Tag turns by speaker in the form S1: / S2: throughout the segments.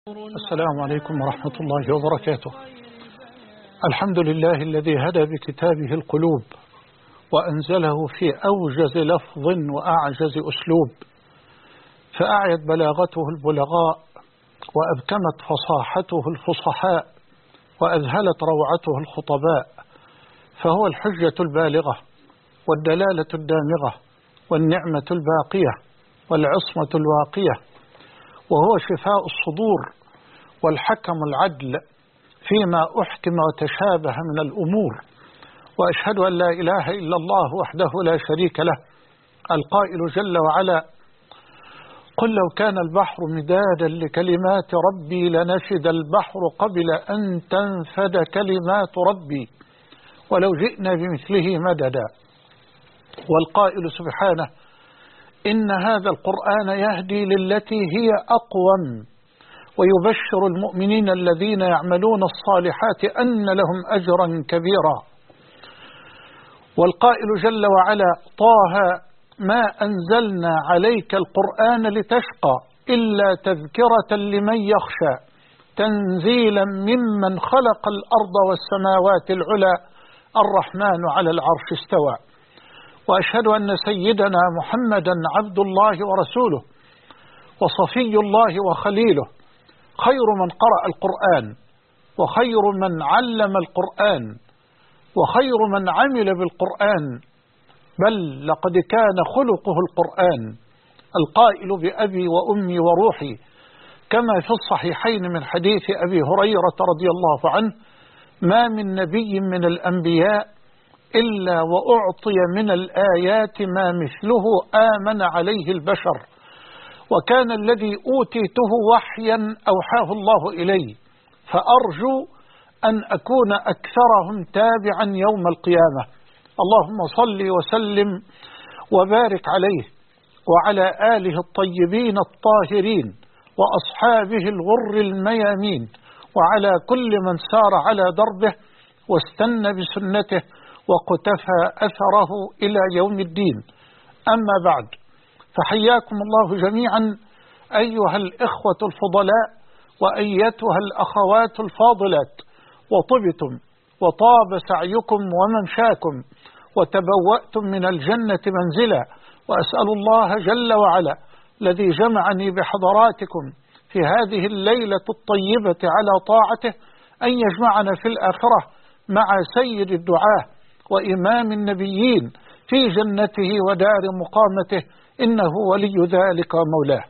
S1: السلام عليكم ورحمة الله وبركاته. الحمد لله الذي هدى بكتابه القلوب وأنزله في أوجز لفظ وأعجز أسلوب، فأعيت بلاغته البلغاء وأبكمت فصاحته الفصحاء وأذهلت روعته الخطباء، فهو الحجة البالغة والدلالة الدامغة والنعمة الباقية والعصمة الواقية، وهو شفاء الصدور والحكم العدل فيما أحكم وتشابه من الأمور. وأشهد أن لا إله إلا الله وحده لا شريك له، القائل جل وعلا: قل لو كان البحر مدادا لكلمات ربي لنفد البحر قبل أن تنفد كلمات ربي ولو جئنا بمثله مددا. والقائل سبحانه: إن هذا القرآن يهدي للتي هي أقوم ويبشر المؤمنين الذين يعملون الصالحات أن لهم أجرا كبيرا. والقائل جل وعلا: طه ما أنزلنا عليك القرآن لتشقى إلا تذكرة لمن يخشى تنزيلا ممن خلق الأرض والسماوات العلى الرحمن على العرش استوى. وأشهد أن سيدنا محمدا عبد الله ورسوله وصفي الله وخليله، خير من قرأ القرآن وخير من علم القرآن وخير من عمل بالقرآن، بل لقد كان خلقه القرآن، القائل بأبي وأمي وروحي، كما في الصحيحين من حديث أبي هريرة رضي الله عنه: ما من نبي من الأنبياء إلا وأعطي من الآيات ما مثله آمن عليه البشر، وكان الذي أوتيته وحيا أوحاه الله إلي، فأرجو أن أكون أكثرهم تابعا يوم القيامة. اللهم صل وسلم وبارك عليه وعلى آله الطيبين الطاهرين وأصحابه الغر الميامين وعلى كل من سار على دربه واستنى بسنته وقتفى أثره إلى يوم الدين. أما بعد، فحياكم الله جميعا أيها الإخوة الفضلاء وأيتها الأخوات الفاضلات، وطبتم وطاب سعيكم وممشاكم وتبوأتم من الجنة منزلا. وأسأل الله جل وعلا الذي جمعني بحضراتكم في هذه الليلة الطيبة على طاعته أن يجمعنا في الآخرة مع سيد الدعاة وإمام النبيين في جنته ودار مقامته، إنه ولي ذلك ومولاه.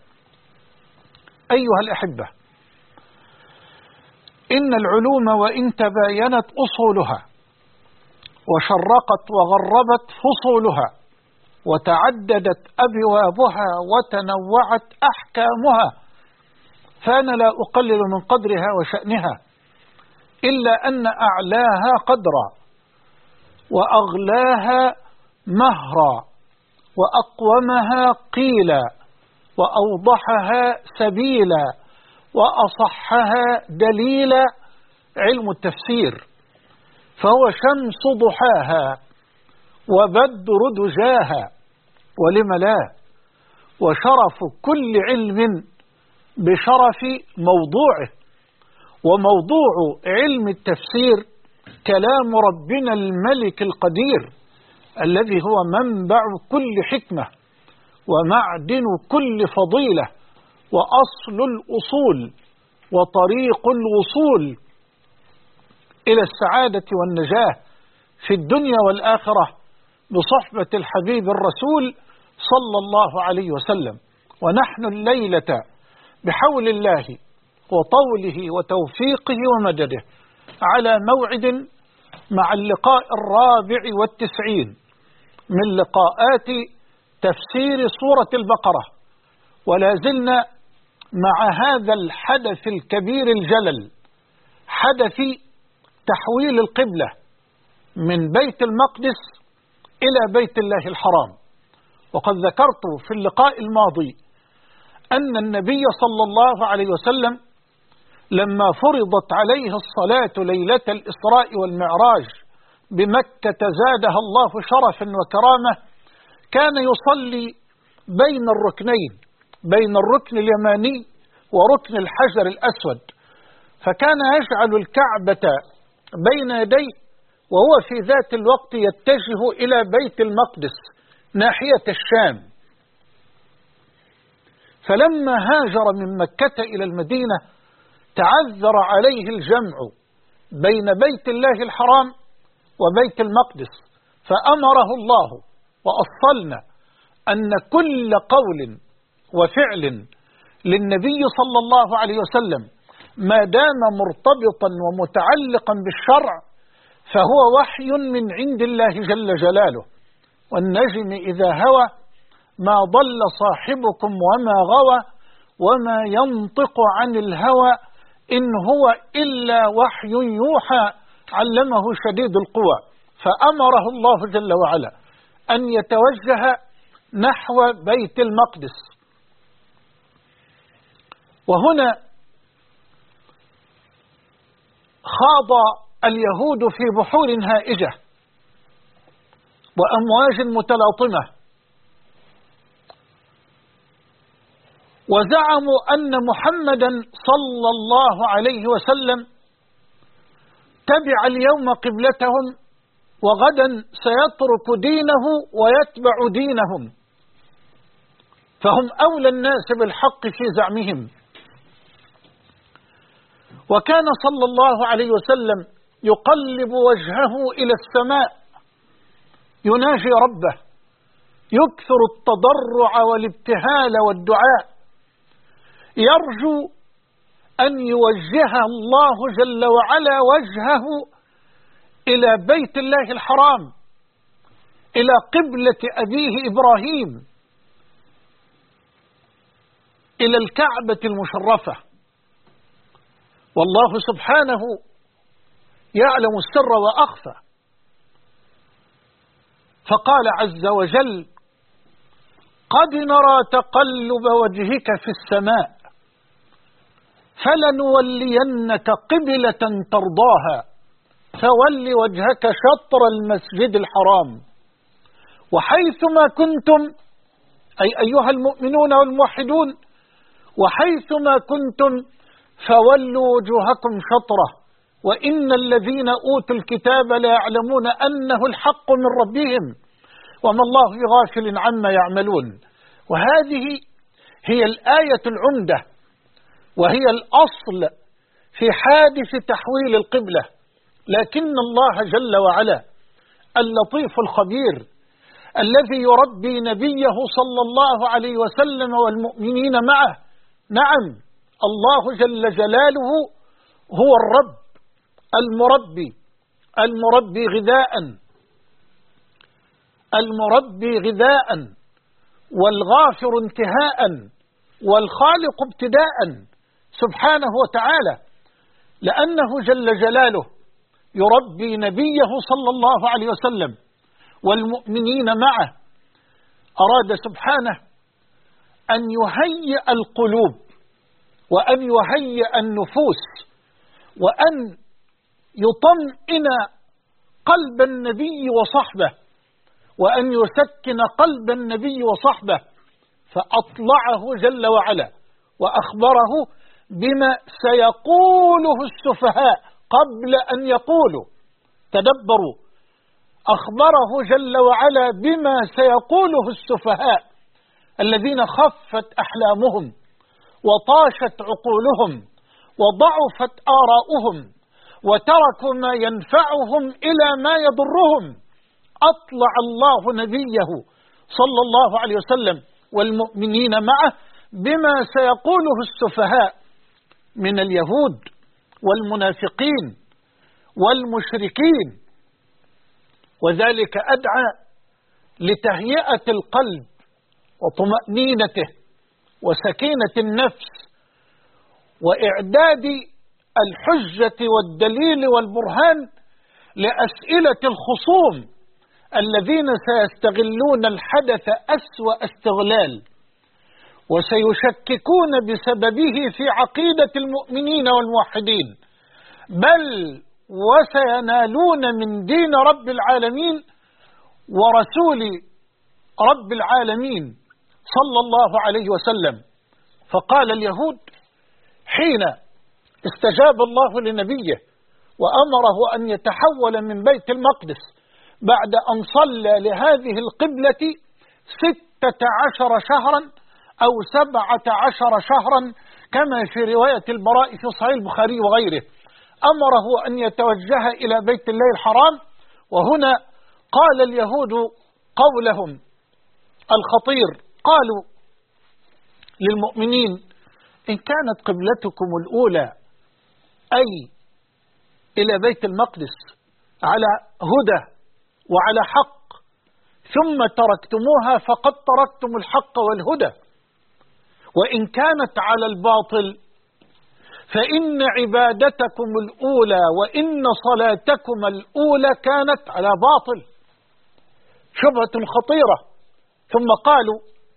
S1: أيها الأحبة، إن العلوم وإن تباينت أصولها وشرقت وغربت فصولها وتعددت أبوابها وتنوعت أحكامها، فأنا لا أقلل من قدرها وشأنها، إلا أن أعلاها قدرا وأغلاها مهرا وأقومها قيلا وأوضحها سبيلا وأصحها دليلا علم التفسير، فهو شمس ضحاها وبدر دجاها، ولم لا، وشرف كل علم بشرف موضوعه. وموضوع علم التفسير كلام ربنا الملك القدير الذي هو منبع كل حكمة ومعدن كل فضيلة وأصل الأصول وطريق الوصول إلى السعادة والنجاة في الدنيا والآخرة بصحبة الحبيب الرسول صلى الله عليه وسلم. ونحن الليلة بحول الله وطوله وتوفيقه ومدده على موعد مع اللقاء 94 من لقاءات تفسير سورة البقرة، ولا زلنا مع هذا الحدث الكبير الجلل، حدث تحويل القبلة من بيت المقدس إلى بيت الله الحرام. وقد ذكرت في اللقاء الماضي أن النبي صلى الله عليه وسلم لما فرضت عليه الصلاة ليلة الإسراء والمعراج بمكة زادها الله شرفا وكرامة، كان يصلي بين الركنين، بين الركن اليماني وركن الحجر الأسود، فكان يجعل الكعبة بين يديه، وهو في ذات الوقت يتجه إلى بيت المقدس ناحية الشام. فلما هاجر من مكة إلى المدينة تعذر عليه الجمع بين بيت الله الحرام وبيت المقدس، فأمره الله وأصلنا أن كل قول وفعل للنبي صلى الله عليه وسلم ما دام مرتبطا ومتعلقا بالشرع فهو وحي من عند الله جل جلاله. والنجم إذا هوى ما ضل صاحبكم وما غوى وما ينطق عن الهوى إن هو إلا وحي يوحى علمه شديد القوى. فأمره الله جل وعلا أن يتوجه نحو بيت المقدس. وهنا خاض اليهود في بحور هائجة وأمواج متلاطمة، وزعموا أن محمدا صلى الله عليه وسلم تبع اليوم قبلتهم وغدا سيترك دينه ويتبع دينهم، فهم أولى الناس بالحق في زعمهم. وكان صلى الله عليه وسلم يقلب وجهه إلى السماء يناجي ربه، يكثر التضرع والابتهال والدعاء، يرجو أن يوجه الله جل وعلا وجهه إلى بيت الله الحرام، إلى قبلة أبيه إبراهيم، إلى الكعبة المشرفة. والله سبحانه يعلم السر وأخفى، فقال عز وجل: قد نرى تقلب وجهك في السماء فلنولينك قبلة ترضاها فول وجهك شطر المسجد الحرام وحيثما كنتم، أي أيها المؤمنون والموحدون، وحيثما كنتم فولوا وجوهكم شطره وإن الذين أوتوا الكتاب لا يعلمون أنه الحق من ربهم وما الله بغافل عما يعملون. وهذه هي الآية العمدة وهي الأصل في حادث تحويل القبلة. لكن الله جل وعلا اللطيف الخبير الذي يربي نبيه صلى الله عليه وسلم والمؤمنين معه، نعم الله جل جلاله هو الرب المربي غذاء والغافر انتهاء والخالق ابتداء سبحانه وتعالى، لأنه جل جلاله يربي نبيه صلى الله عليه وسلم والمؤمنين معه. أراد سبحانه أن يهيئ القلوب وأن يهيئ النفوس وأن يطمئن قلب النبي وصحبه وأن يسكن قلب النبي وصحبه، فأطلعه جل وعلا وأخبره بما سيقوله السفهاء قبل أن يقولوا. تدبروا، أخبره جل وعلا بما سيقوله السفهاء الذين خفت أحلامهم وطاشت عقولهم وضعفت آراؤهم وتركوا ما ينفعهم إلى ما يضرهم. أطلع الله نبيه صلى الله عليه وسلم والمؤمنين معه بما سيقوله السفهاء من اليهود والمنافقين والمشركين، وذلك أدعى لتهيئة القلب وطمأنينته وسكينة النفس وإعداد الحجة والدليل والبرهان لأسئلة الخصوم الذين سيستغلون الحدث أسوأ استغلال وسيشككون بسببه في عقيدة المؤمنين والموحدين، بل وسينالون من دين رب العالمين ورسول رب العالمين صلى الله عليه وسلم. فقال اليهود: حين استجاب الله لنبيه وأمره أن يتحول من بيت المقدس بعد أن صلى لهذه القبلة 16 شهرا أو 17 شهرا كما في رواية البراء في صحيح البخاري وغيره، أمره أن يتوجه إلى بيت الله الحرام. وهنا قال اليهود قولهم الخطير، قالوا للمؤمنين: إن كانت قبلتكم الأولى أي إلى بيت المقدس على هدى وعلى حق ثم تركتموها فقد تركتم الحق والهدى، وإن كانت على الباطل فإن عبادتكم الأولى وإن صلاتكم الأولى كانت على باطل. شبهة خطيرة. ثم قالوا: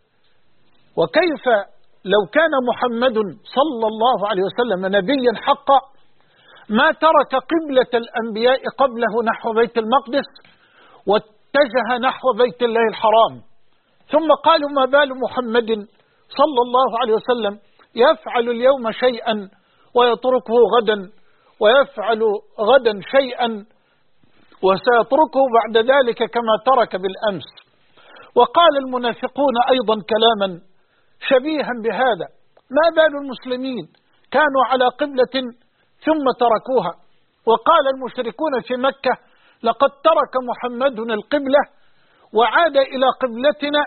S1: وكيف لو كان محمد صلى الله عليه وسلم نبيا حقا ما ترك قبلة الأنبياء قبله نحو بيت المقدس واتجه نحو بيت الله الحرام. ثم قالوا: ما بال محمد صلى الله عليه وسلم يفعل اليوم شيئا ويتركه غدا، ويفعل غدا شيئا وسيتركه بعد ذلك كما ترك بالأمس. وقال المنافقون أيضا كلاما شبيها بهذا: ما بال المسلمين كانوا على قبلة ثم تركوها. وقال المشركون في مكة: لقد ترك محمد القبلة وعاد إلى قبلتنا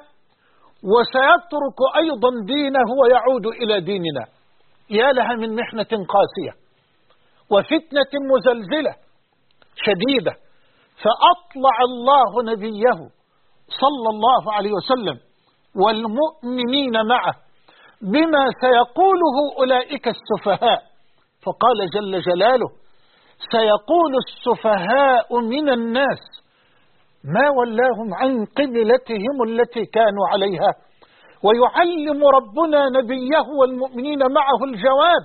S1: وسيترك أيضا دينه ويعود إلى ديننا. يا لها من محنة قاسية وفتنة مزلزلة شديدة. فأطلع الله نبيه صلى الله عليه وسلم والمؤمنين معه بما سيقوله أولئك السفهاء، فقال جل جلاله: سيقول السفهاء من الناس ما ولاهم عن قبلتهم التي كانوا عليها. ويعلم ربنا نبيه والمؤمنين معه الجواب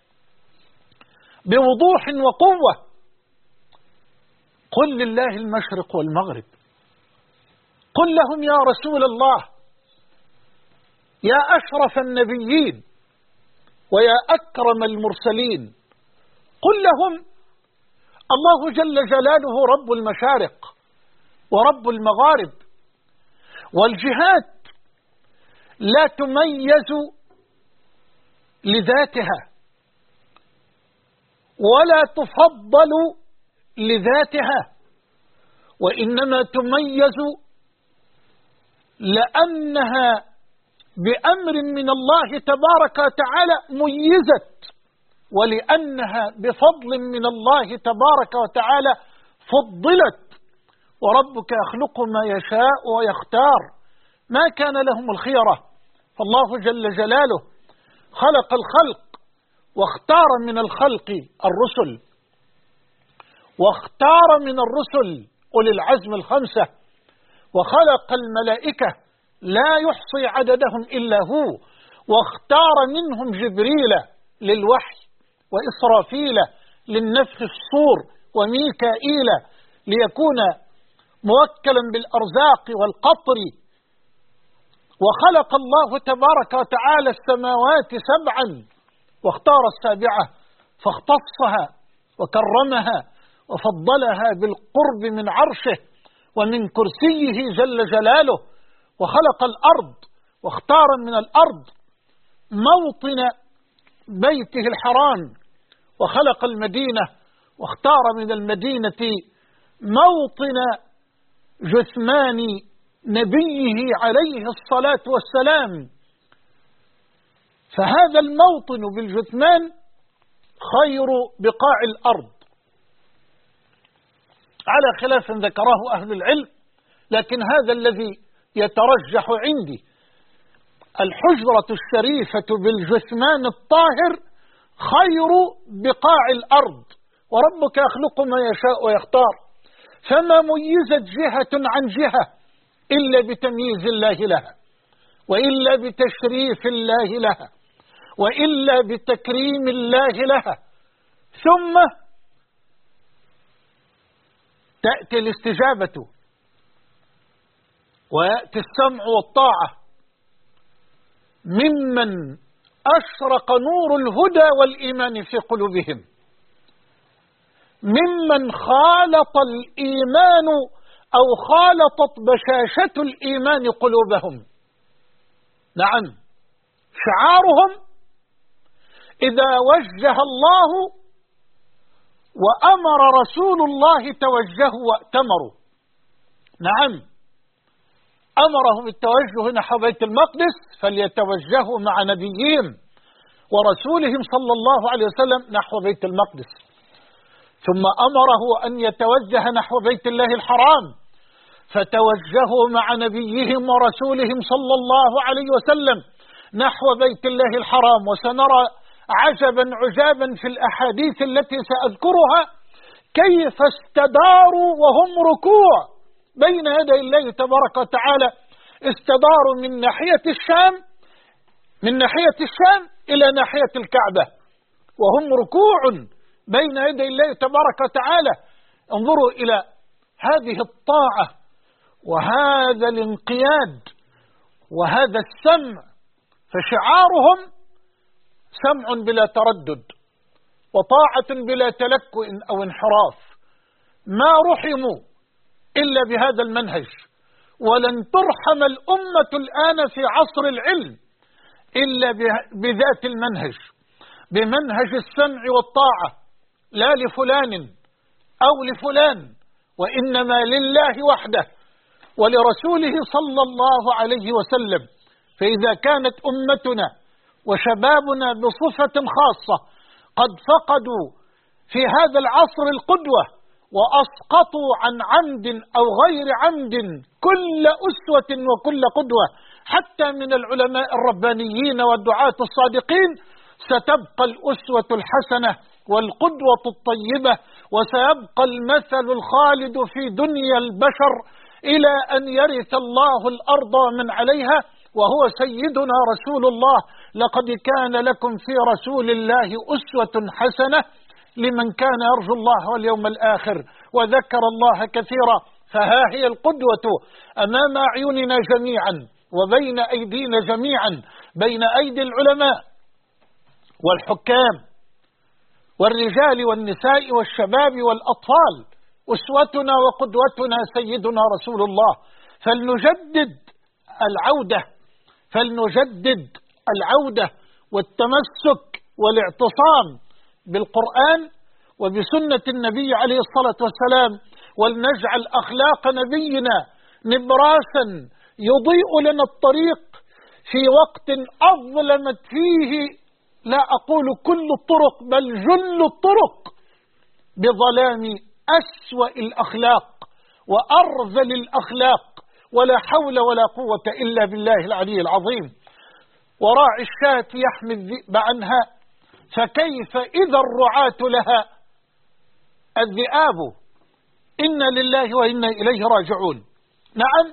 S1: بوضوح وقوة: قل لله المشرق والمغرب. قل لهم يا رسول الله، يا أشرف النبيين ويا أكرم المرسلين، قل لهم: الله جل جلاله رب المشارق ورب المغارب، والجهات لا تميز لذاتها ولا تفضل لذاتها، وإنما تميز لأنها بأمر من الله تبارك وتعالى ميزت، ولأنها بفضل من الله تبارك وتعالى فضلت. وربك يخلق ما يشاء ويختار، ما كان لهم الخيرة. فالله جل جلاله خلق الخلق واختار من الخلق الرسل، واختار من الرسل أولي العزم الخمسة، وخلق الملائكة لا يحصي عددهم إلا هو، واختار منهم جبريل للوحي، وإسرافيل للنفخ في الصور، وميكائيل ليكون موكلا بالأرزاق والقطر. وخلق الله تبارك وتعالى السماوات 7 واختار السابعة فاختصها وكرمها وفضلها بالقرب من عرشه ومن كرسيه جل جلاله. وخلق الأرض واختار من الأرض موطن بيته الحرام، وخلق المدينة واختار من المدينة موطن جثمان نبيه عليه الصلاة والسلام. فهذا الموطن بالجثمان خير بقاع الأرض على خلاف ذكره أهل العلم، لكن هذا الذي يترجح عندي: الحجرة الشريفة بالجثمان الطاهر خير بقاع الأرض، وربك يخلق ما يشاء ويختار، فما ميزت جهة عن جهة إلا بتمييز الله لها، وإلا بتشريف الله لها، وإلا بتكريم الله لها. ثم تأتي الاستجابة ويأتي السمع والطاعة ممن أشرق نور الهدى والإيمان في قلوبهم، ممن خالط الإيمان أو خالطت بشاشة الإيمان قلوبهم. نعم، شعارهم إذا وجه الله وأمر رسول الله توجهوا وأتمروا. نعم، أمرهم بالتوجه نحو بيت المقدس فليتوجهوا مع نبيهم ورسولهم صلى الله عليه وسلم نحو بيت المقدس، ثم أمره أن يتوجه نحو بيت الله الحرام فتوجهوا مع نبيهم ورسولهم صلى الله عليه وسلم نحو بيت الله الحرام. وسنرى عجبا عجابا في الأحاديث التي سأذكرها كيف استداروا وهم ركوع بين يدي الله تبارك وتعالى، استداروا من ناحية الشام إلى ناحية الكعبة وهم ركوع بين يدي الله تبارك وتعالى. انظروا إلى هذه الطاعة وهذا الانقياد وهذا السمع، فشعارهم سمع بلا تردد وطاعة بلا تلكؤ أو انحراف. ما رحموا إلا بهذا المنهج، ولن ترحم الأمة الآن في عصر العلم إلا بذات المنهج، بمنهج السمع والطاعة، لا لفلان أو لفلان، وإنما لله وحده ولرسوله صلى الله عليه وسلم. فإذا كانت أمتنا وشبابنا بصفة خاصة قد فقدوا في هذا العصر القدوة وأسقطوا عن عمد أو غير عمد كل أسوة وكل قدوة حتى من العلماء الربانيين والدعاة الصادقين، ستبقى الأسوة الحسنة والقدوة الطيبة، وسيبقى المثل الخالد في دنيا البشر إلى أن يرث الله الأرض من عليها، وهو سيدنا رسول الله. لقد كان لكم في رسول الله أسوة حسنة لمن كان يرجو الله واليوم الآخر وذكر الله كثيرا. فها هي القدوة أمام أعيننا جميعا وبين أيدينا جميعا، بين أيدي العلماء والحكام والرجال والنساء والشباب والأطفال، أسوتنا وقدوتنا سيدنا رسول الله. فلنجدد العودة والتمسك والاعتصام بالقرآن وبسنة النبي عليه الصلاة والسلام، ولنجعل أخلاق نبينا نبراسا يضيء لنا الطريق في وقت أظلمت فيه، لا أقول كل الطرق بل جل الطرق، بظلام أسوأ الأخلاق وأرذل الأخلاق، ولا حول ولا قوة إلا بالله العلي العظيم. وراعي الشاة يحمي الذئب عنها، فكيف إذا الرعاة لها الذئاب، إنا لله وإنا إليه راجعون. نعم،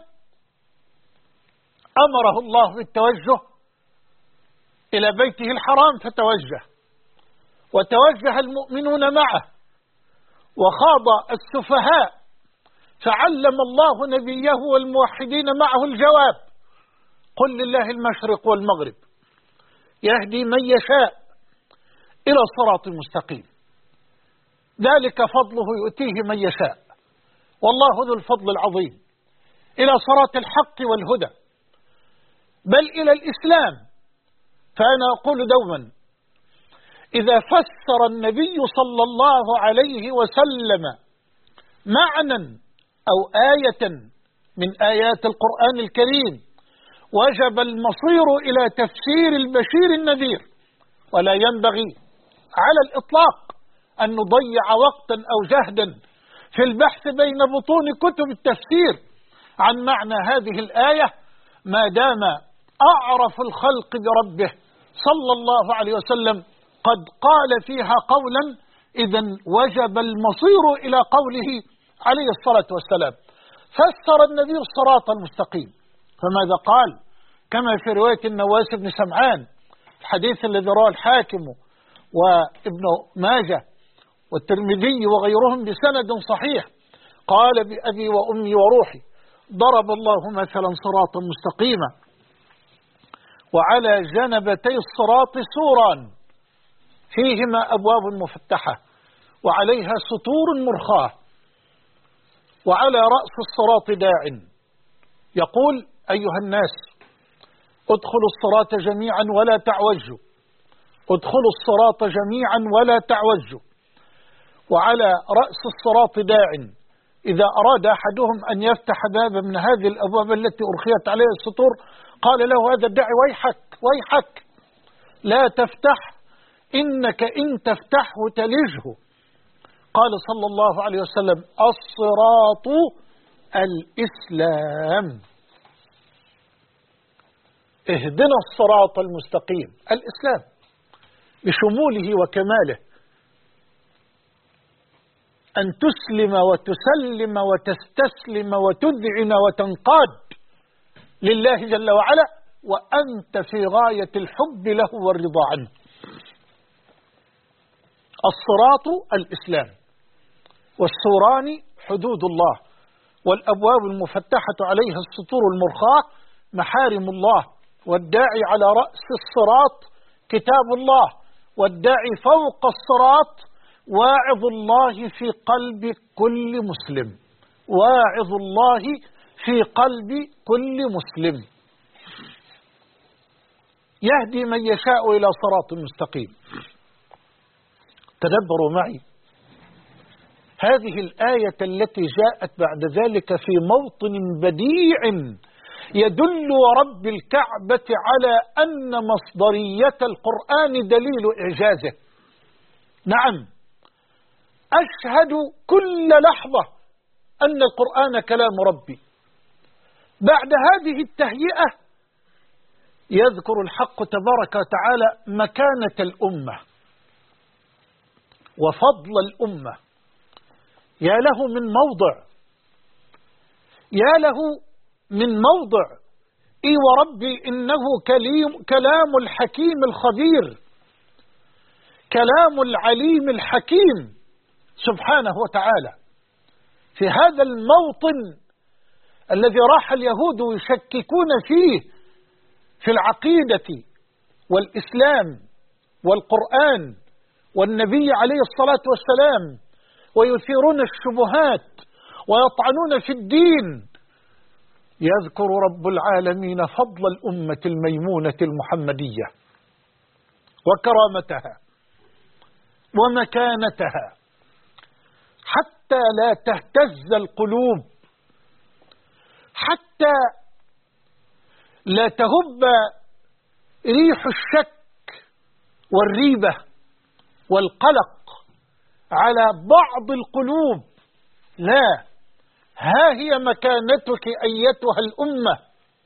S1: أمره الله بالتوجه إلى بيته الحرام فتوجه، وتوجه المؤمنون معه، وخاض السفهاء فعلم الله نبيه والموحدين معه الجواب: قل لله المشرق والمغرب يهدي من يشاء إلى الصراط المستقيم، ذلك فضله يؤتيه من يشاء والله ذو الفضل العظيم، إلى صراط الحق والهدى، بل إلى الإسلام. فأنا أقول دوما: إذا فسر النبي صلى الله عليه وسلم معنى أو آية من آيات القرآن الكريم وجب المصير إلى تفسير البشير النذير، ولا ينبغي على الإطلاق أن نضيع وقتا أو جهدا في البحث بين بطون كتب التفسير عن معنى هذه الآية ما دام أعرف الخلق بربه صلى الله عليه وسلم قد قال فيها قولا، إذن وجب المصير إلى قوله عليه الصلاة والسلام. فسر النبي الصراط المستقيم، فماذا قال؟ كما في رواية النواس بن سمعان، الحديث الذي رواه الحاكم وابن ماجه والترمذي وغيرهم بسند صحيح، قال: بأبي وأمي وروحي ضرب الله مثلا صراطا مستقيما وعلى جنبتي الصراط سوران فيهما أبواب مفتحة وعليها سطور مرخاة، وعلى رأس الصراط داع يقول: أيها الناس ادخلوا الصراط جميعا ولا تعوجوا، ادخلوا الصراط جميعا ولا تعوجوا. وعلى رأس الصراط داع إذا أراد أحدهم أن يفتح بابا من هذه الأبواب التي أرخيت عليها السطور قال له هذا الداعي: ويحك ويحك لا تفتح، إنك إن تفتحه تلجه. قال صلى الله عليه وسلم: الصراط الإسلام. اهدنا الصراط المستقيم، الإسلام بشموله وكماله، أن تسلم وتسلم وتستسلم وتذعن وتنقاد لله جل وعلا وأنت في غاية الحب له والرضا عنه. الصراط الإسلام، والسوران حدود الله، والأبواب المفتحة عليها السطور المرخاة محارم الله، والداعي على رأس الصراط كتاب الله، والداعي فوق الصراط واعظ الله في قلب كل مسلم، واعظ الله في قلب كل مسلم، يهدي من يشاء إلى صراط مستقيم. تدبروا معي هذه الآية التي جاءت بعد ذلك في موطن بديع يدل ورب الكعبة على أن مصدرية القرآن دليل إعجازه. نعم، أشهد كل لحظة أن القرآن كلام ربي. بعد هذه التهيئة يذكر الحق تبارك وتعالى مكانة الأمة وفضل الأمة. يا له من موضع، يا له من موضع. إي وربي إنه كلام الحكيم الخبير، كلام العليم الحكيم سبحانه وتعالى. في هذا الموطن الذي راح اليهود يشككون فيه في العقيدة والإسلام والقرآن والنبي عليه الصلاة والسلام، ويثيرون الشبهات ويطعنون في الدين، يذكر رب العالمين فضل الأمة الميمونة المحمدية وكرامتها ومكانتها حتى لا تهتز القلوب، حتى لا تهب ريح الشك والريبة والقلق على بعض القلوب. لا، ها هي مكانتك أيتها الأمة،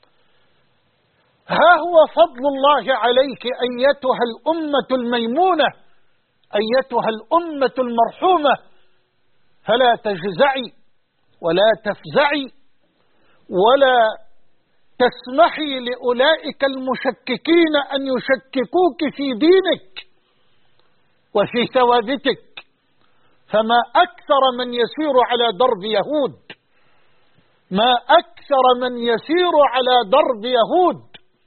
S1: ها هو فضل الله عليك أيتها الأمة الميمونة، أيتها الأمة المرحومة. فلا تجزعي ولا تفزعي ولا تسمحي لأولئك المشككين أن يشككوك في دينك وفي ثوابتك. فما أكثر من يسير على درب يهود، ما أكثر من يسير على درب يهود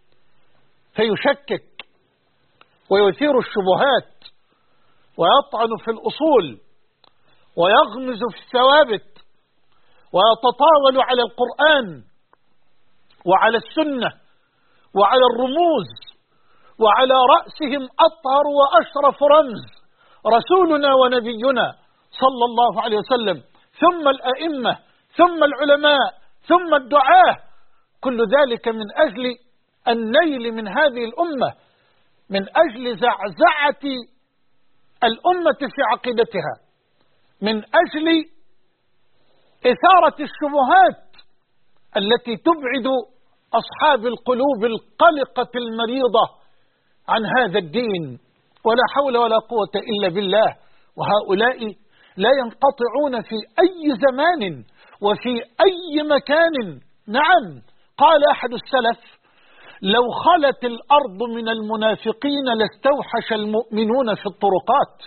S1: فيشكك ويثير الشبهات ويطعن في الأصول ويغمز في الثوابت ويتطاول على القرآن وعلى السنة وعلى الرموز، وعلى رأسهم أطهر وأشرف رمز رسولنا ونبينا صلى الله عليه وسلم، ثم الأئمة، ثم العلماء، ثم الدعاة. كل ذلك من أجل النيل من هذه الأمة، من أجل زعزعة الأمة في عقيدتها، من أجل إثارة الشبهات التي تبعد أصحاب القلوب القلقة المريضة عن هذا الدين. ولا حول ولا قوة إلا بالله. وهؤلاء لا ينقطعون في أي زمان وفي أي مكان. نعم، قال أحد السلف: لو خلت الأرض من المنافقين لاستوحش المؤمنون في الطرقات.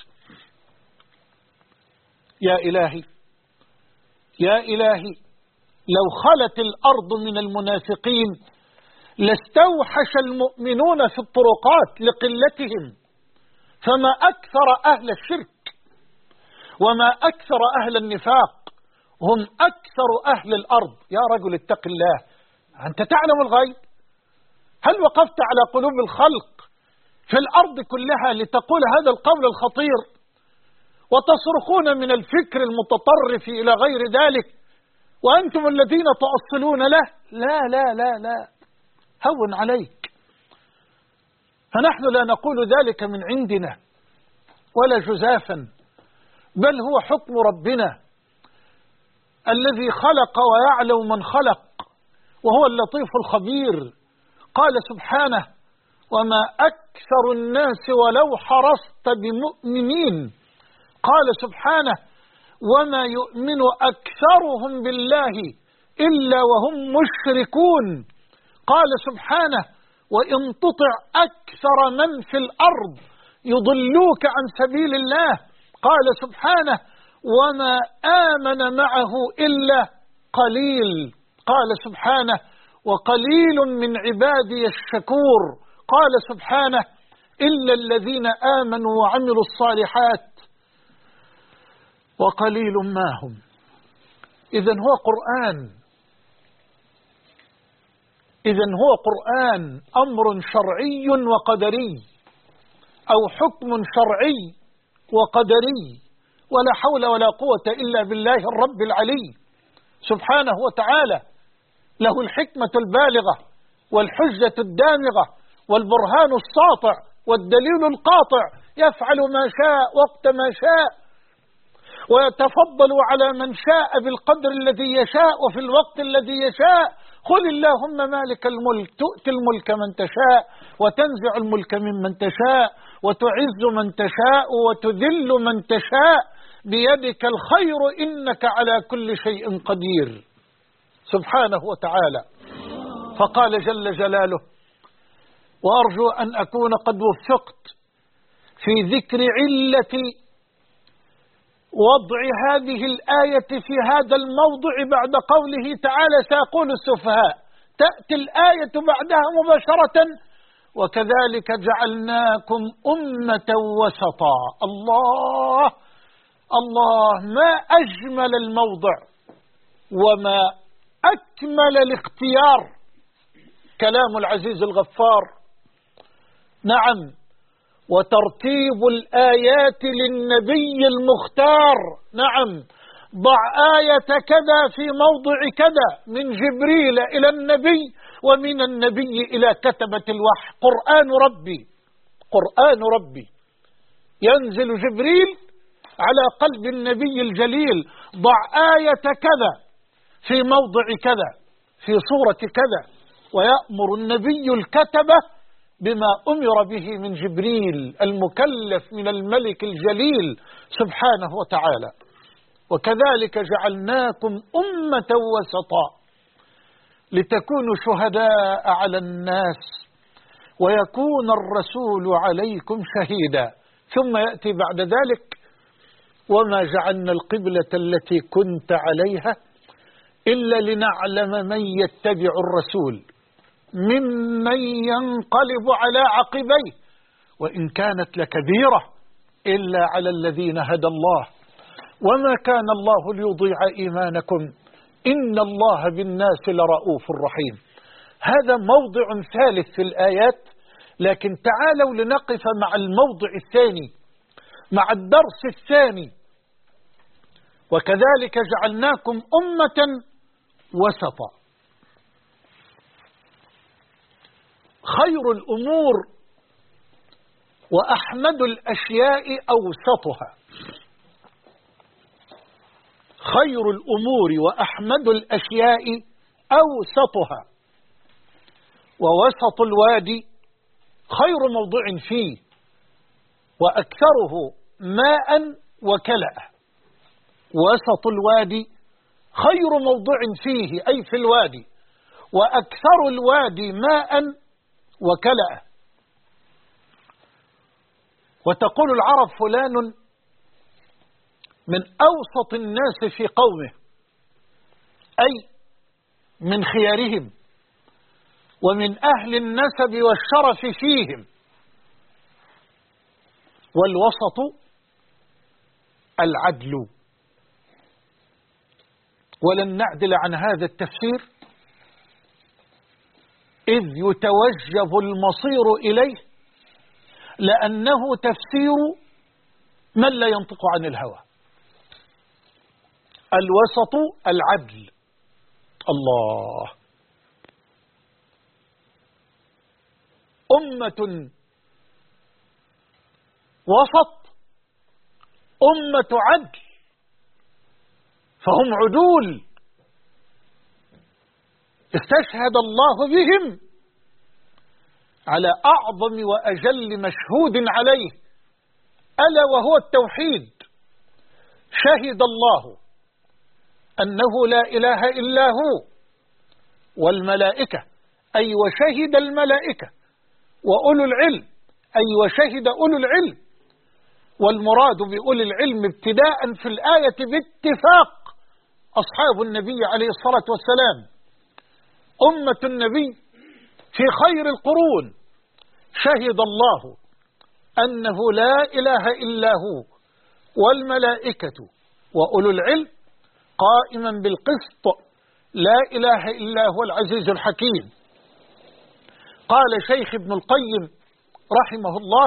S1: يا إلهي يا إلهي، لو خلت الأرض من المنافقين لاستوحش المؤمنون في الطرقات لقلتهم، فما أكثر أهل الشرك وما أكثر أهل النفاق، هم أكثر أهل الأرض. يا رجل اتق الله، أنت تعلم الغيب؟ هل وقفت على قلوب الخلق في الأرض كلها لتقول هذا القول الخطير وتصرخون من الفكر المتطرف إلى غير ذلك وأنتم الذين تؤصلون له؟ لا لا لا لا، هون عليك. فنحن لا نقول ذلك من عندنا ولا جزافا، بل هو حكم ربنا الذي خلق ويعلم من خلق، وهو اللطيف الخبير. قال سبحانه: وما أكثر الناس ولو حرصت بمؤمنين. قال سبحانه: وما يؤمن أكثرهم بالله إلا وهم مشركون. قال سبحانه: وإن تطع أكثر من في الأرض يضلوك عن سبيل الله. قال سبحانه: وما آمن معه إلا قليل. قال سبحانه: وقليل من عبادي الشكور. قال سبحانه: إلا الذين آمنوا وعملوا الصالحات وقليل ما هم. إذن هو قرآن، إذن هو قرآن أمر شرعي وقدري، أو حكم شرعي وقدري، ولا حول ولا قوة إلا بالله الرب العلي سبحانه وتعالى. له الحكمة البالغة والحجة الدامغة والبرهان الساطع والدليل القاطع، يفعل ما شاء وقت ما شاء، ويتفضل على من شاء بالقدر الذي يشاء وفي الوقت الذي يشاء. قل اللهم مالك الملك تؤتي الملك من تشاء وتنزع الملك ممن تشاء وتعز من تشاء وتذل من تشاء بيدك الخير إنك على كل شيء قدير سبحانه وتعالى. فقال جل جلاله: وأرجو أن أكون قد وفقت في ذكر علة وضع هذه الآية في هذا الموضع بعد قوله تعالى: سيقول السفهاء، تأتي الآية بعدها مباشرة: وكذلك جعلناكم أمة وسطا. الله الله، ما أجمل الموضع وما أكمل الاختيار. كلام العزيز الغفار. نعم، وترتيب الآيات للنبي المختار. نعم، ضع آية كذا في موضع كذا، من جبريل إلى النبي ومن النبي إلى كتبة الوحي. قرآن ربي، قرآن ربي، ينزل جبريل على قلب النبي الجليل: ضع آية كذا في موضع كذا في صورة كذا، ويأمر النبي الكتبة بما أمر به من جبريل المكلف من الملك الجليل سبحانه وتعالى. وكذلك جعلناكم أمة وسطا لتكونوا شهداء على الناس ويكون الرسول عليكم شهيدا. ثم يأتي بعد ذلك: وما جعلنا القبلة التي كنت عليها إلا لنعلم من يتبع الرسول ممن ينقلب على عقبيه وإن كانت لكبيرة إلا على الذين هدى الله وما كان الله ليضيع إيمانكم إن الله بالناس لرؤوف رحيم. هذا موضع ثالث في الآيات، لكن تعالوا لنقف مع الموضع الثاني، مع الدرس الثاني: وكذلك جعلناكم أمة وسطا. خير الأمور وأحمد الأشياء أوسطها. خير الأمور وأحمد الأشياء أوسطها. ووسط الوادي خير موضع فيه وأكثره ماء وكلأ. وسط الوادي خير موضع فيه أي في الوادي، وأكثر الوادي ماء وكلأ. وتقول العرب: فلان من أوسط الناس في قومه، أي من خيارهم ومن أهل النسب والشرف فيهم. والوسط العدل، ولن نعدل عن هذا التفسير إذ يتوجب المصير إليه، لأنه تفسير من لا ينطق عن الهوى. الوسط العدل. الله، أمة وسط، أمة عدل، فهم عدول استشهد الله بهم على أعظم وأجل مشهود عليه، ألا وهو التوحيد. شهد الله أنه لا إله إلا هو، والملائكة أي وشهد الملائكة، وأولو العلم أي وشهد أولو العلم. والمراد بأولي العلم ابتداء في الآية باتفاق أصحاب النبي عليه الصلاة والسلام، أمة النبي في خير القرون. شهد الله أنه لا إله إلا هو، والملائكة وأولو العلم قائما بالقسط، لا إله إلا هو العزيز الحكيم. قال شيخ ابن القيم رحمه الله: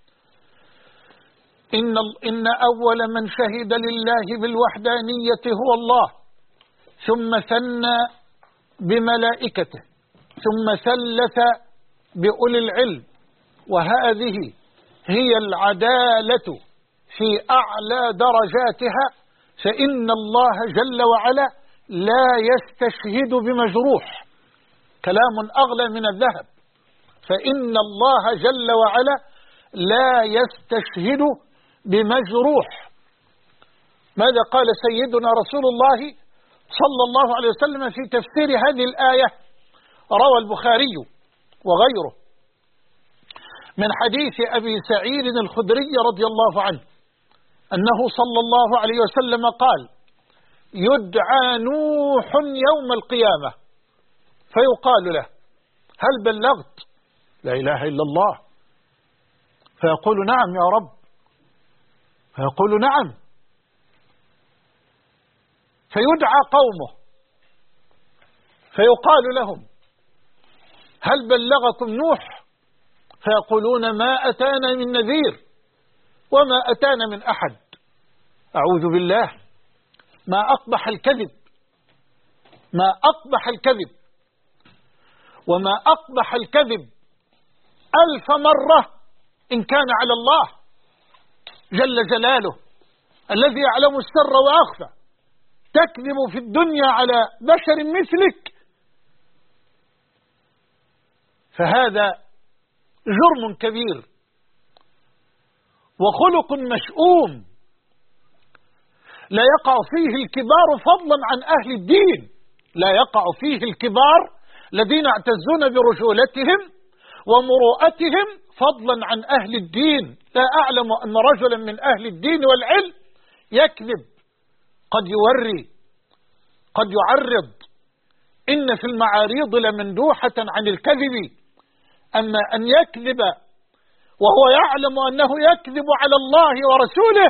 S1: إن أول من شهد لله بالوحدانية هو الله، ثم ثنى بملائكته، ثم ثلث بأولي العلم، وهذه هي العدالة في أعلى درجاتها، فإن الله جل وعلا لا يستشهد بمجروح. كلام أغلى من الذهب. فإن الله جل وعلا لا يستشهد بمجروح. ماذا قال سيدنا رسول الله صلى الله عليه وسلم في تفسير هذه الآية؟ روى البخاري وغيره من حديث أبي سعيد الخدري رضي الله عنه أنه صلى الله عليه وسلم قال: يدعى نوح يوم القيامة فيقال له: هل بلغت؟ لا إله إلا الله. فيقول: نعم يا رب. فيقول: نعم. فيدعى قومه فيقال لهم: هل بلغكم نوح؟ فيقولون: ما أتانا من نذير وما أتانا من أحد. أعوذ بالله، ما أقبح الكذب، ما أقبح الكذب، وما أقبح الكذب 1000 مرة إن كان على الله جل جلاله الذي يعلم السر وأخفى. تكذب في الدنيا على بشر مثلك، فهذا جرم كبير وخلق مشؤوم لا يقع فيه الكبار فضلا عن أهل الدين. لا يقع فيه الكبار الذين اعتزون برجولتهم ومروءتهم فضلا عن أهل الدين. لا أعلم أن رجلا من أهل الدين والعلم يكذب. قد يوري، قد يعرض، إن في المعاريض لمندوحة عن الكذب. أما أن يكذب وهو يعلم أنه يكذب على الله ورسوله،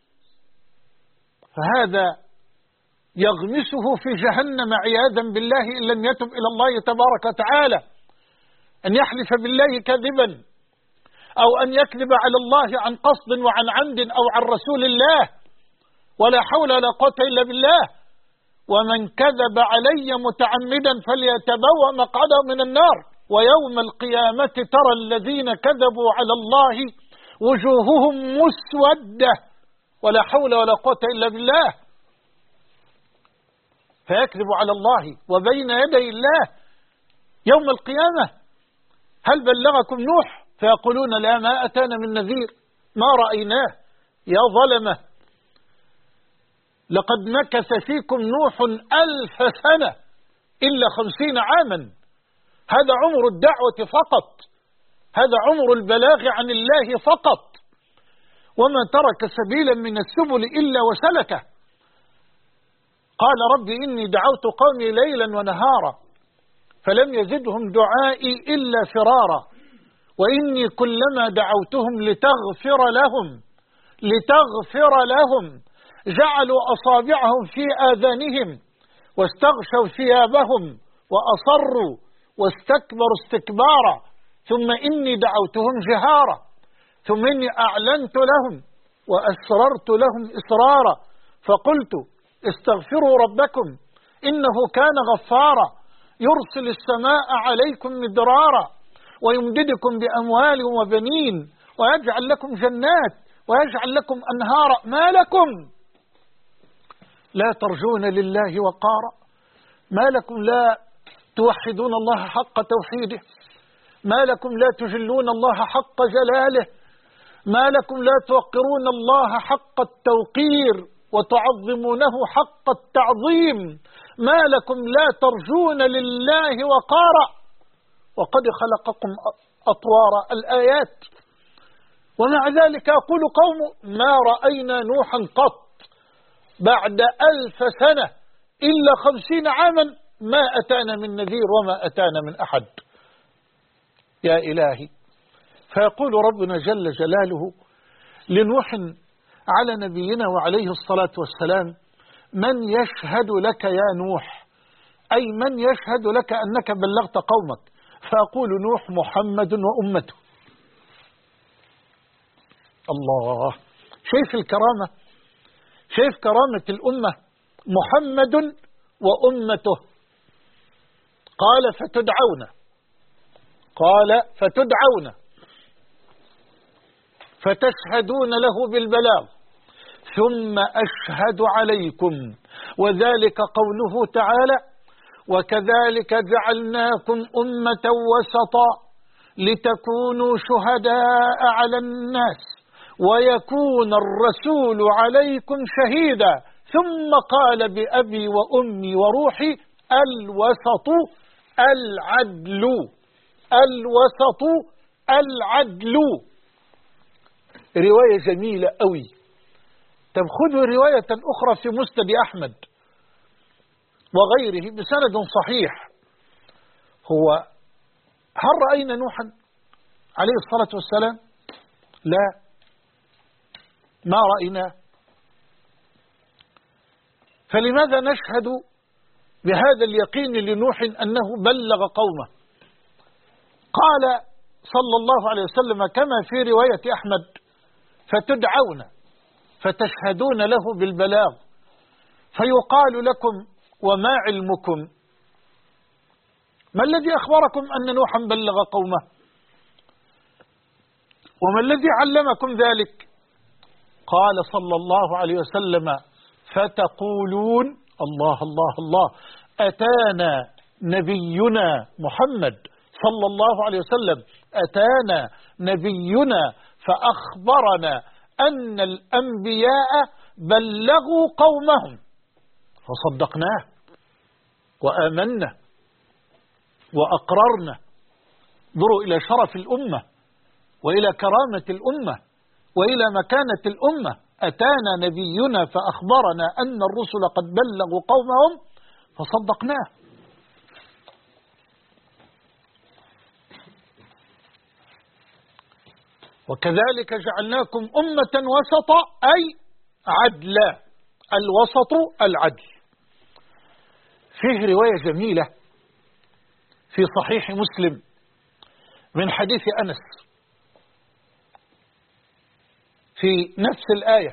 S1: فهذا يغمسه في جهنم عياذا بالله إن لم يتب إلى الله تبارك وتعالى. أن يحلف بالله كذبا، أو أن يكذب على الله عن قصد وعن عمد أو عن رسول الله، ولا حول ولا قوة إلا بالله. ومن كذب علي متعمدا فليتبوأ مقعده من النار. ويوم القيامة ترى الذين كذبوا على الله وجوههم مسودة، ولا حول ولا قوة إلا بالله. فيكذب على الله وبين يدي الله يوم القيامة: هل بلغكم نوح؟ فيقولون: لا، ما أتانا من نذير، ما رأيناه. يا ظلمة، لقد مكث فيكم نوح 1000 سنة إلا 50 عاما. هذا عمر الدعوة فقط، هذا عمر البلاغ عن الله فقط، وما ترك سبيلا من السبل إلا وسلكه. قال: رب إني دعوت قومي ليلا ونهارا فلم يزدهم دعائي إلا فرارا، وإني كلما دعوتهم لتغفر لهم جعلوا أصابعهم في آذانهم واستغشوا ثيابهم وأصروا واستكبروا استكبارا، ثم إني دعوتهم جهارا، ثم إني أعلنت لهم وأسررت لهم إسرارا، فقلت استغفروا ربكم إنه كان غفارا يرسل السماء عليكم مدرارا ويمددكم بأموال وبنين ويجعل لكم جنات ويجعل لكم أنهارا، ما لكم لا ترجون لله وقارا؟ ما لكم لا توحدون الله حق توحيده؟ ما لكم لا تجلون الله حق جلاله؟ ما لكم لا توقرون الله حق التوقير وتعظمونه حق التعظيم؟ ما لكم لا ترجون لله وقارا؟ وقد خلقكم أطوار الآيات. ومع ذلك يقول قوم ما رأينا نوحا قط بعد 1000 سنة إلا 50 عاما ما أتانا من نذير وما أتانا من أحد. يا إلهي، فيقول ربنا جل جلاله لنوح على نبينا وعليه الصلاة والسلام: من يشهد لك يا نوح؟ أي من يشهد لك أنك بلغت قومك؟ فأقول نوح محمد وأمته. الله، شايف الكرامة؟ شايف كرامة الأمة؟ محمد وأمته. قال فتدعون فتشهدون له بالبلاغ ثم أشهد عليكم، وذلك قوله تعالى: وكذلك جعلناكم أمة وسطا لتكونوا شهداء على الناس ويكون الرسول عليكم شهيدا. ثم قال بأبي وأمي وروحي: الوسط العدل. الوسط العدل. رواية جميلة قوي. طب خذوا رواية أخرى في مسند أحمد وغيره بسند صحيح. هل رأينا نوحا عليه الصلاة والسلام؟ لا، ما رأيناه. فلماذا نشهد بهذا اليقين لنوح أنه بلغ قومه؟ قال صلى الله عليه وسلم كما في رواية أحمد: فتدعون فتشهدون له بالبلاغ، فيقال لكم: وما علمكم؟ ما الذي أخبركم أن نوحا بلغ قومه؟ وما الذي علمكم ذلك؟ قال صلى الله عليه وسلم: فتقولون الله الله الله أتانا نبينا محمد صلى الله عليه وسلم، أتانا نبينا فأخبرنا أن الأنبياء بلغوا قومهم فصدقناه وآمنا وأقررنا. انظروا إلى شرف الأمة وإلى كرامة الأمة وإلى مكانة الأمة. أتانا نبينا فأخبرنا أن الرسل قد بلغوا قومهم فصدقناه. وكذلك جعلناكم أمة وسطا أي عدلا. الوسط العدل. فيه رواية جميلة في صحيح مسلم من حديث أنس في نفس الآية.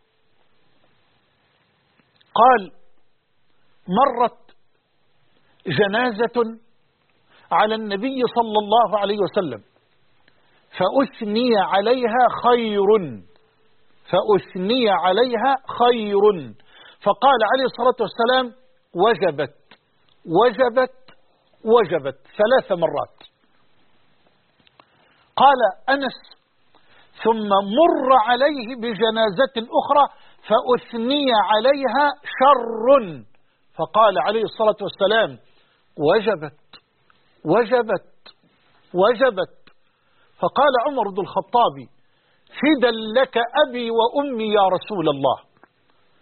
S1: قال: مرت جنازة على النبي صلى الله عليه وسلم فأثني عليها خير، فقال عليه الصلاة والسلام: وجبت وجبت وجبت 3 مرات. قال أنس: ثم مر عليه بجنازة أخرى فأثني عليها شر، فقال عليه الصلاة والسلام: وجبت وجبت وجبت. فقال عمر بن الخطاب: فدا لك أبي وأمي يا رسول الله،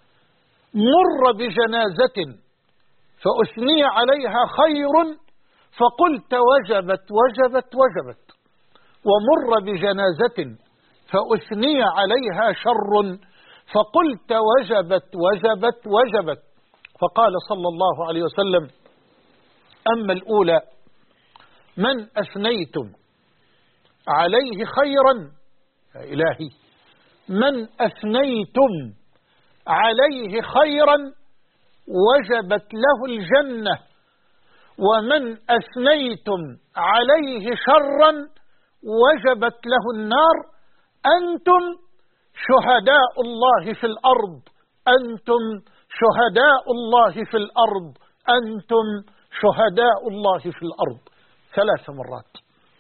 S1: مر بجنازة فأثني عليها خير فقلت وجبت وجبت وجبت، ومر بجنازة فأثني عليها شر فقلت وجبت وجبت وجبت. فقال صلى الله عليه وسلم: أما الأولى من أثنيتم عليه خيرا، يا إلهي، من أثنيتم عليه خيرا وجبت له الجنة، ومن أثنيتم عليه شرا وجبت له النار. أنتم شهداء الله في الأرض، أنتم شهداء الله في الأرض، أنتم شهداء الله في الأرض 3 مرات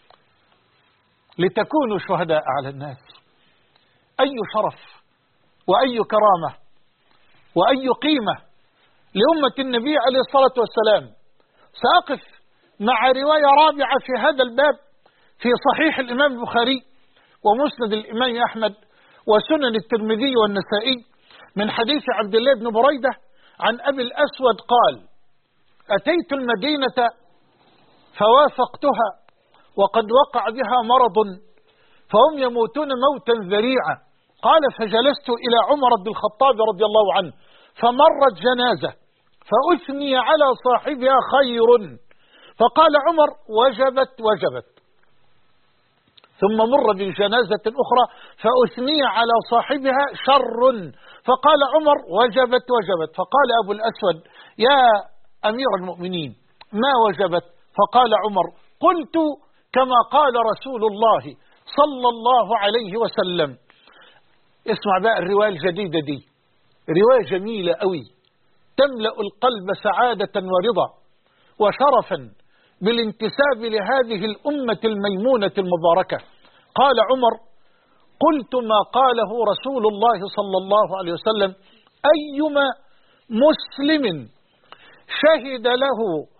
S1: لتكونوا شهداء على الناس. أي شرف وأي كرامة وأي قيمة لأمة النبي عليه الصلاة والسلام. سأقف مع رواية رابعة في هذا الباب في صحيح الإمام البخاري ومسند الإمام أحمد وسنن الترمذي والنسائي من حديث عبد الله بن بريدة عن أبي الأسود قال: أتيت المدينة فوافقتها وقد وقع بها مرض فهم يموتون موتا ذريعا. قال: فجلست إلى عمر بن الخطاب رضي الله عنه فمرت جنازة فأثني على صاحبها خير فقال عمر: وجبت وجبت. ثم مر بجنازة أخرى فأثني على صاحبها شر فقال عمر: وجبت وجبت. فقال أبو الأسود: يا أمير المؤمنين ما وجبت؟ فقال عمر: قلت كما قال رسول الله صلى الله عليه وسلم. اسمع بقى الرواية الجديدة دي، رواية جميلة قوي تملأ القلب سعادة ورضا وشرفا بالانتساب لهذه الأمة الميمونة المباركة. قال عمر: قلت ما قاله رسول الله صلى الله عليه وسلم: أيما مسلم شهد له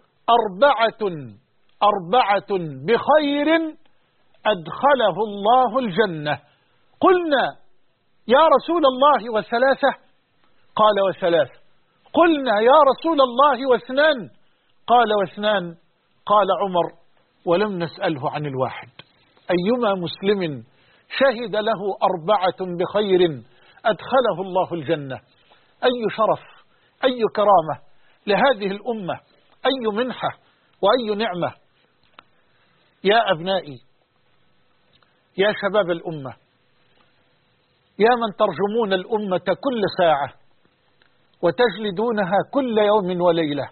S1: أربعة بخير أدخله الله الجنة. قلنا: يا رسول الله وثلاثة؟ قال: وثلاثة. قلنا: يا رسول الله واثنان؟ قال: واثنان. قال عمر: ولم نسأله عن الواحد. أيما مسلم شهد له 4 بخير أدخله الله الجنة. أي شرف، أي كرامة لهذه الأمة، أي منحة وأي نعمة. يا أبنائي، يا شباب الأمة، يا من ترجمون الأمة كل ساعة وتجلدونها كل يوم وليلة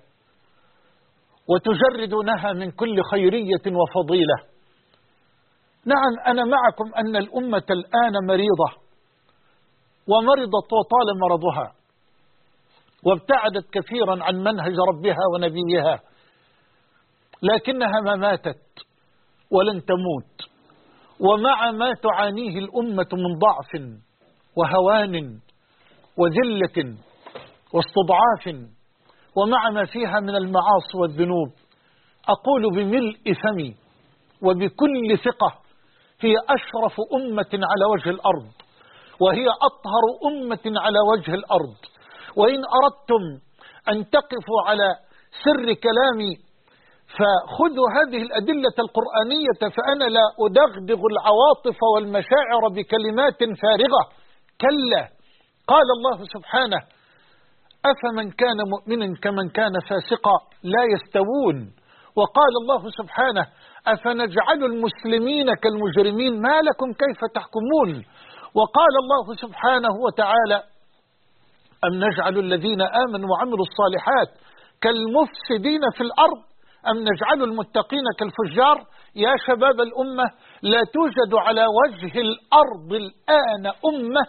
S1: وتجردونها من كل خيرية وفضيلة. نعم، أنا معكم أن الأمة الآن مريضة ومرضت وطال مرضها وابتعدت كثيرا عن منهج ربها ونبيها، لكنها ما ماتت ولن تموت. ومع ما تعانيه الأمة من ضعف وهوان وذلة واستضعاف ومع ما فيها من المعاصي والذنوب، أقول بملء فمي وبكل ثقة: هي أشرف أمة على وجه الأرض، وهي أطهر أمة على وجه الأرض. وإن أردتم أن تقفوا على سر كلامي فخذوا هذه الأدلة القرآنية، فأنا لا أدغدغ العواطف والمشاعر بكلمات فارغة، كلا. قال الله سبحانه: أفمن كان مؤمنا كمن كان فاسقا لا يستوون. وقال الله سبحانه: أفنجعل المسلمين كالمجرمين ما لكم كيف تحكمون. وقال الله سبحانه وتعالى: أم نجعل الذين آمنوا وعملوا الصالحات كالمفسدين في الأرض أم نجعل المتقين كالفجار. يا شباب الأمة، لا توجد على وجه الأرض الآن أمة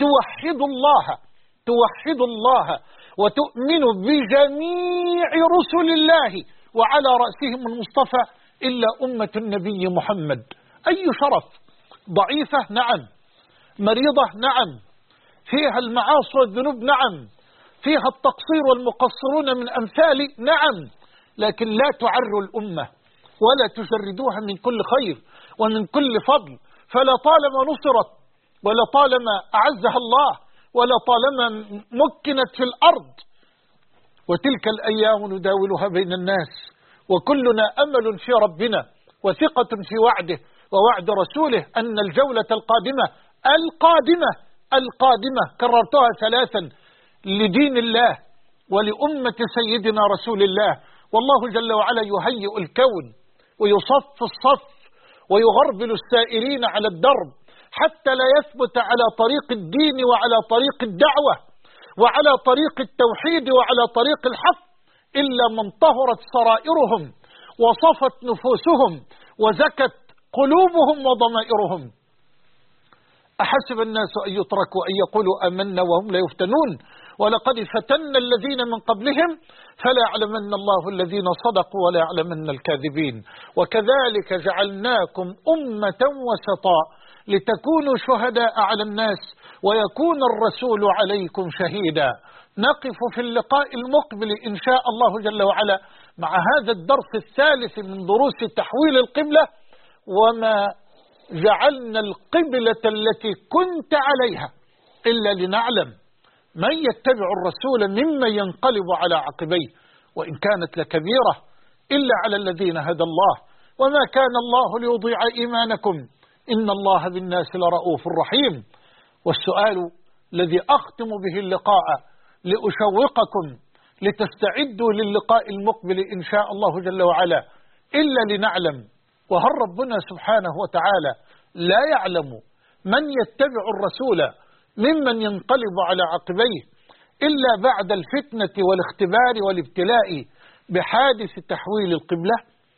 S1: توحد الله وتؤمن بجميع رسل الله وعلى رأسهم المصطفى إلا أمة النبي محمد. أي شرف. ضعيفة؟ نعم. مريضة؟ نعم. فيها المعاصي والذنوب؟ نعم. فيها التقصير والمقصرون من أمثالي؟ نعم. لكن لا تعروا الأمة ولا تجردوها من كل خير ومن كل فضل. فلا طالما نصرت ولا طالما أعزها الله ولا طالما مكنت في الأرض. وتلك الأيام نداولها بين الناس وكلنا أمل في ربنا وثقة في وعده ووعد رسوله أن الجولة القادمة كررتها 3 لدين الله ولأمة سيدنا رسول الله. والله جل وعلا يهيئ الكون ويصف الصف ويغربل السائرين على الدرب حتى لا يثبت على طريق الدين وعلى طريق الدعوة وعلى طريق التوحيد وعلى طريق الحق إلا من طهرت سرائرهم وصفت نفوسهم وزكت قلوبهم وضمائرهم. أحسب الناس أن يتركوا أن يقولوا آمنا وهم لا يفتنون ولقد فتنا الذين من قبلهم فلا يعلمن الله الذين صدقوا ولا يعلمن الكاذبين. وكذلك جعلناكم أمة وسطا لتكونوا شهداء على الناس ويكون الرسول عليكم شهيدا. نقف في اللقاء المقبل إن شاء الله جل وعلا مع هذا الدرس الثالث من دروس تحويل القبلة، وما جعلنا القبلة التي كنت عليها إلا لنعلم من يتبع الرسول ممن ينقلب على عقبيه وإن كانت لكبيرة إلا على الذين هدى الله وما كان الله ليضيع إيمانكم إن الله بالناس لرؤوف رحيم. والسؤال الذي أختم به اللقاء لأشوقكم لتستعدوا للقاء المقبل إن شاء الله جل وعلا إلا لنعلم وهل ربنا سبحانه وتعالى لا يعلم من يتبع الرسول ممن ينقلب على عقبيه إلا بعد الفتنة والاختبار والابتلاء بحادث تحويل القبلة؟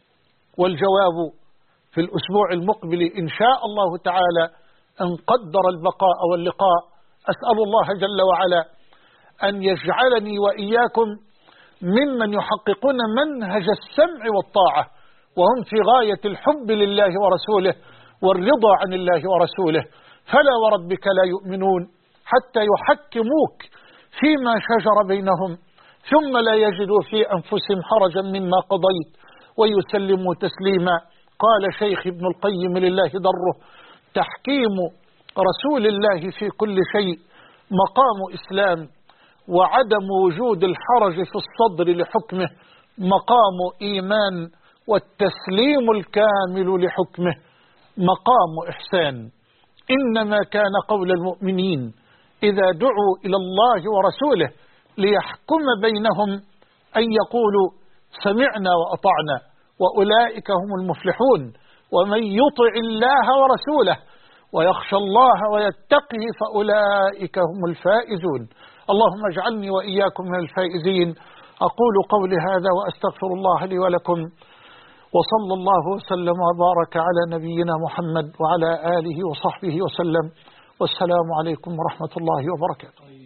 S1: والجواب في الأسبوع المقبل إن شاء الله تعالى أن قدر البقاء واللقاء. أسأل الله جل وعلا أن يجعلني وإياكم ممن يحققون منهج السمع والطاعة وهم في غاية الحب لله ورسوله والرضا عن الله ورسوله. فلا وربك لا يؤمنون حتى يحكموك فيما شجر بينهم ثم لا يجدوا في أنفسهم حرجا مما قضيت ويسلموا تسليما. قال شيخ ابن القيم لله ضره: تحكيم رسول الله في كل شيء مقام إسلام، وعدم وجود الحرج في الصدر لحكمه مقام إيمان، والتسليم الكامل لحكمه مقام إحسان. إنما كان قول المؤمنين إذا دعوا إلى الله ورسوله ليحكم بينهم أن يقولوا سمعنا وأطعنا وأولئك هم المفلحون. ومن يطع الله ورسوله ويخشى الله ويتقه فأولئك هم الفائزون. اللهم اجعلني وإياكم من الفائزين. أقول قولي هذا وأستغفر الله لي ولكم، وصلى الله وسلم وبارك على نبينا محمد وعلى آله وصحبه وسلم، والسلام عليكم ورحمة الله وبركاته.